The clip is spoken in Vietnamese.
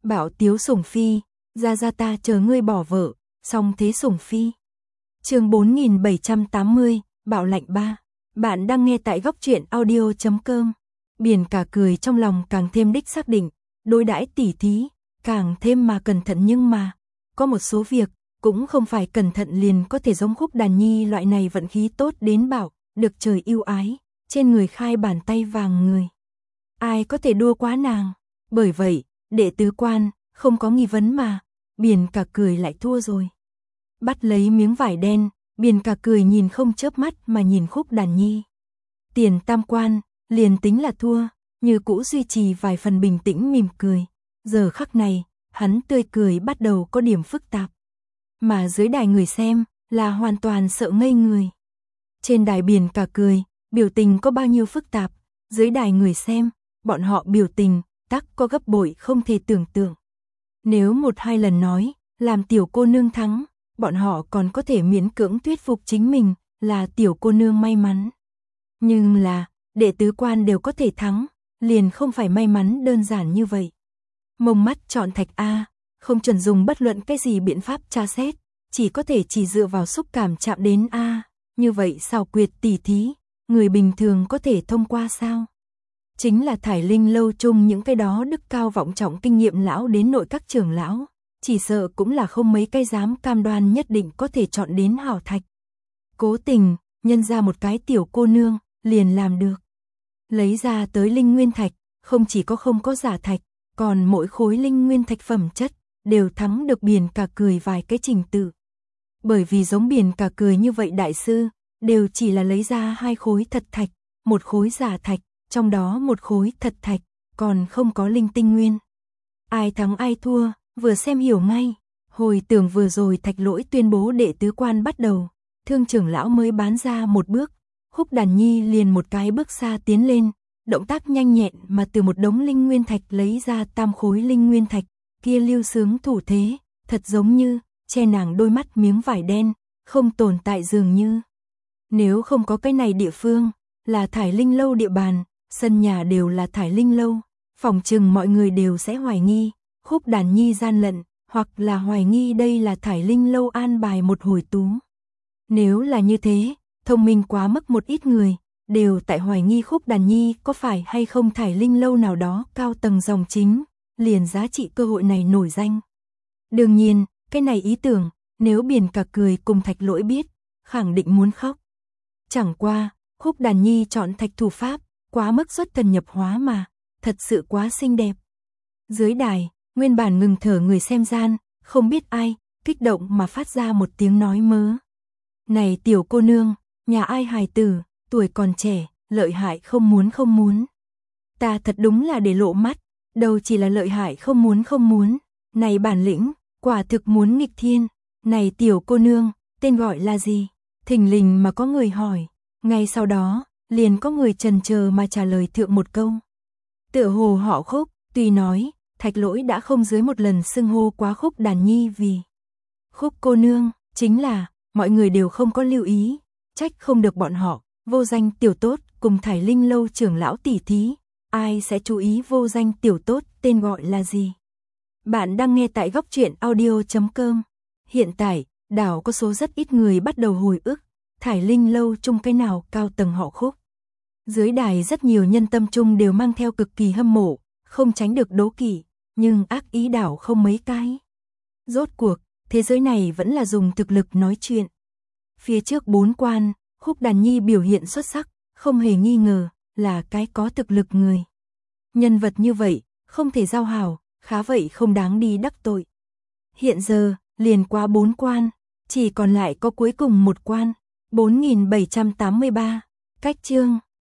Bảo Tiếu Sủng Phi, ra ta chờ ngươi bỏ vợ, song thế Sủng Phi. Chương 4780, Bạo lạnh 3. Bạn đang nghe tại góc truyện audio.com. Biển cả cười trong lòng càng thêm đích xác định, đối đãi tỉ thí, càng thêm mà cẩn thận, nhưng mà có một số việc cũng không phải cẩn thận liền có thể giống Khúc Đàn Nhi loại này vận khí tốt đến bảo, được trời yêu ái, trên người khai bàn tay vàng người. Ai có thể đua quá nàng? Bởi vậy, đệ tứ quan, không có nghi vấn mà, Biển cả cười lại thua rồi. Bắt lấy miếng vải đen, Biển cả cười nhìn không chớp mắt mà nhìn Khúc Đàn Nhi. Tiền tam quan, liền tính là thua, như cũ duy trì vài phần bình tĩnh mỉm cười. Giờ khắc này, hắn tươi cười bắt đầu có điểm phức tạp. Mà dưới đài người xem, là hoàn toàn sợ ngây người. Trên đài Biển cả cười, biểu tình có bao nhiêu phức tạp, dưới đài người xem, bọn họ biểu tình, tắc có gấp bội không thể tưởng tượng. Nếu một hai lần nói, làm tiểu cô nương thắng, bọn họ còn có thể miễn cưỡng thuyết phục chính mình, là tiểu cô nương may mắn. Nhưng là, đệ tứ quan đều có thể thắng, liền không phải may mắn đơn giản như vậy. Mông mắt chọn thạch A, không chuẩn dùng bất luận cái gì biện pháp tra xét, chỉ có thể chỉ dựa vào xúc cảm chạm đến A, như vậy xảo quyệt tỉ thí, người bình thường có thể thông qua sao? Chính là Thải Linh lâu chung những cái đó đức cao vọng trọng kinh nghiệm lão đến nội các trưởng lão, chỉ sợ cũng là không mấy cái dám cam đoan nhất định có thể chọn đến hảo thạch. Cố tình, nhân ra một cái tiểu cô nương, liền làm được. Lấy ra tới linh nguyên thạch, không chỉ không có giả thạch, còn mỗi khối linh nguyên thạch phẩm chất, đều thắng được Biển cả cười vài cái trình tự. Bởi vì giống Biển cả cười như vậy đại sư, đều chỉ là lấy ra 2 khối thật thạch, 1 khối giả thạch, trong đó 1 khối thật thạch, còn không có linh tinh nguyên. Ai thắng ai thua, vừa xem hiểu ngay. Hồi tưởng vừa rồi Thạch Lỗi tuyên bố đệ tứ quan bắt đầu, Thương trưởng lão mới bán ra một bước, Khúc Đàn Nhi liền một cái bước xa tiến lên, động tác nhanh nhẹn mà từ một đống linh nguyên thạch lấy ra tam khối linh nguyên thạch, kia lưu sướng thủ thế, thật giống như che nàng đôi mắt miếng vải đen, không tồn tại dường như. Nếu không có cái này địa phương, là Thải Linh lâu địa bàn, sân nhà đều là Thải Linh lâu, phòng chừng mọi người đều sẽ hoài nghi Khúc Đàn Nhi gian lận, hoặc là hoài nghi đây là Thải Linh lâu an bài một hồi tú. Nếu là như thế, thông minh quá mức một ít người, đều tại hoài nghi Khúc Đàn Nhi có phải hay không Thải Linh lâu nào đó cao tầng dòng chính, liền giá trị cơ hội này nổi danh. Đương nhiên, cái này ý tưởng, nếu Biển cả cười cùng Thạch Lỗi biết, khẳng định muốn khóc. Chẳng qua, Khúc Đàn Nhi chọn thạch thủ pháp, quá mức xuất thần nhập hóa mà, thật sự quá xinh đẹp. Dưới đài, nguyên bản ngừng thở người xem gian, không biết ai, kích động mà phát ra một tiếng nói mớ. Này tiểu cô nương, nhà ai hài tử, tuổi còn trẻ, lợi hại không muốn. Ta thật đúng là để lộ mắt, đâu chỉ là lợi hại không muốn. Này bản lĩnh, quả thực muốn nghịch thiên. Này tiểu cô nương, tên gọi là gì? Thình lình mà có người hỏi. Ngay sau đó, liền có người chần chờ mà trả lời thượng một câu. Tựa hồ họ Khúc, tuy nói, Thạch Lỗi đã không dưới một lần xưng hô quá Khúc Đàn Nhi vì Khúc cô nương, chính là, mọi người đều không có lưu ý, trách không được bọn họ, vô danh tiểu tốt cùng Thải Linh lâu trưởng lão tỉ thí, ai sẽ chú ý vô danh tiểu tốt tên gọi là gì. Bạn đang nghe tại góc truyện audio.com. Hiện tại, đảo có số rất ít người bắt đầu hồi ức, Thải Linh lâu chung cái nào cao tầng họ Khúc. Dưới đài rất nhiều nhân tâm chung đều mang theo cực kỳ hâm mộ, không tránh được đố kỵ, nhưng ác ý đảo không mấy cái. Rốt cuộc, thế giới này vẫn là dùng thực lực nói chuyện. Phía trước 4 quan, Khúc Đàn Nhi biểu hiện xuất sắc, không hề nghi ngờ, là cái có thực lực người. Nhân vật như vậy, không thể giao hảo, khá vậy không đáng đi đắc tội. Hiện giờ, liền qua 4 quan, chỉ còn lại có cuối cùng một quan, 4783, cách chương.